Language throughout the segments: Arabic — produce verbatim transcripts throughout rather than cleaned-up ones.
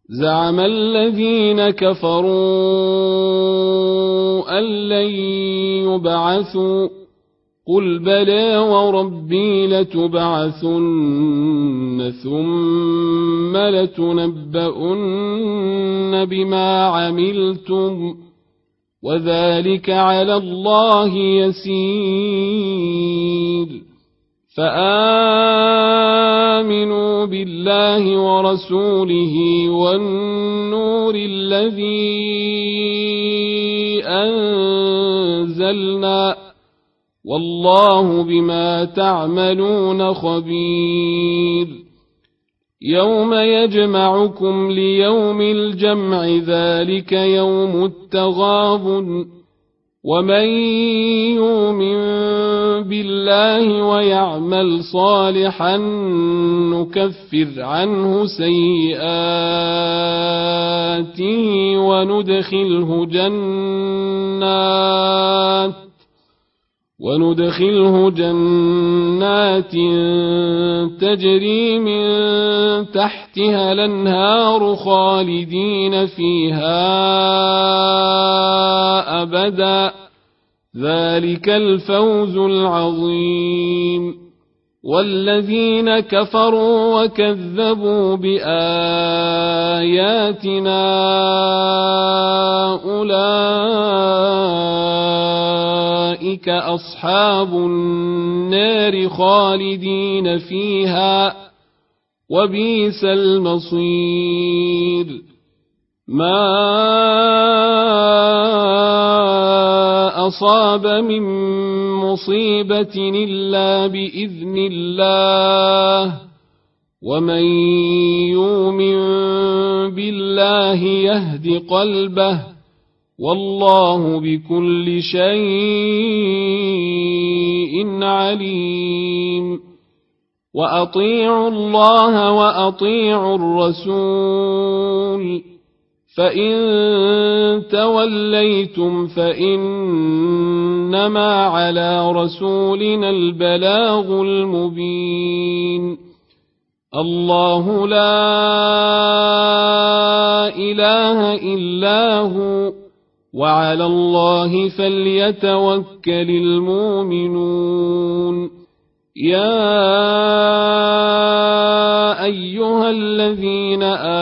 زعم الذين كفروا أن لن يبعثوا قل بلى وربي لتبعثن ثم لتنبؤن بما عملتم وذلك على الله يسير فآمنوا بالله ورسوله والنور الذي أنزلنا والله بما تعملون خبير يوم يجمعكم ليوم الجمع ذلك يوم التغابن ومن يؤمن بالله ويعمل صالحا نكفر عنه سيئاته وندخله جنات وندخله جنات تجري من تحتها الأنهار خالدين فيها أبدا ذلك الفوز العظيم والذين كفروا وكذبوا بآياتنا أولئك أصحاب النار خالدين فيها وبئس المصير ما أصاب من مصيبة إلا بإذن الله ومن يؤمن بالله يهد قلبه والله بكل شيء عليم وأطيعوا الله وأطيعوا الرسول فإن توليتم فإنما على رسولنا البلاغ المبين الله لا إله إلا هو وعلى الله فليتوكل المؤمنون يا أيها الذين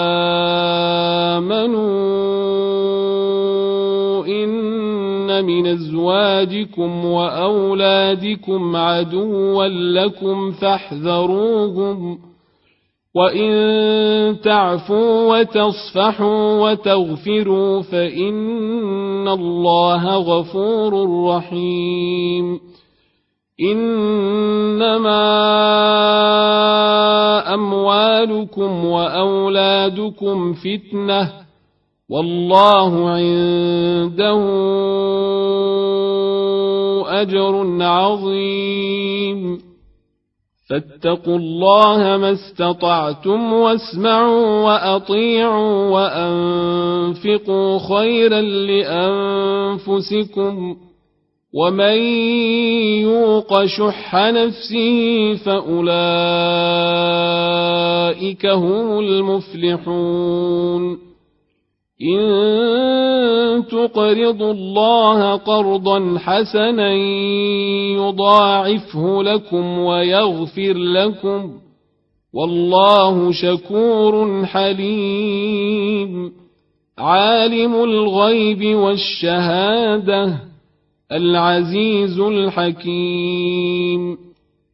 آمنوا إن من أزواجكم وأولادكم عدوا لكم فاحذروهم وإن تعفوا وتصفحوا وتغفروا فإن الله غفور رحيم إنما أموالكم وأولادكم فتنة والله عنده أجر عظيم فاتقوا الله ما استطعتم واسمعوا وأطيعوا وأنفقوا خيرا لأنفسكم ومن يوق شح نفسه فأولئك هم المفلحون إن تقرضوا الله قرضا حسنا يضاعفه لكم ويغفر لكم والله شكور حليم عالم الغيب والشهادة العزيز الحكيم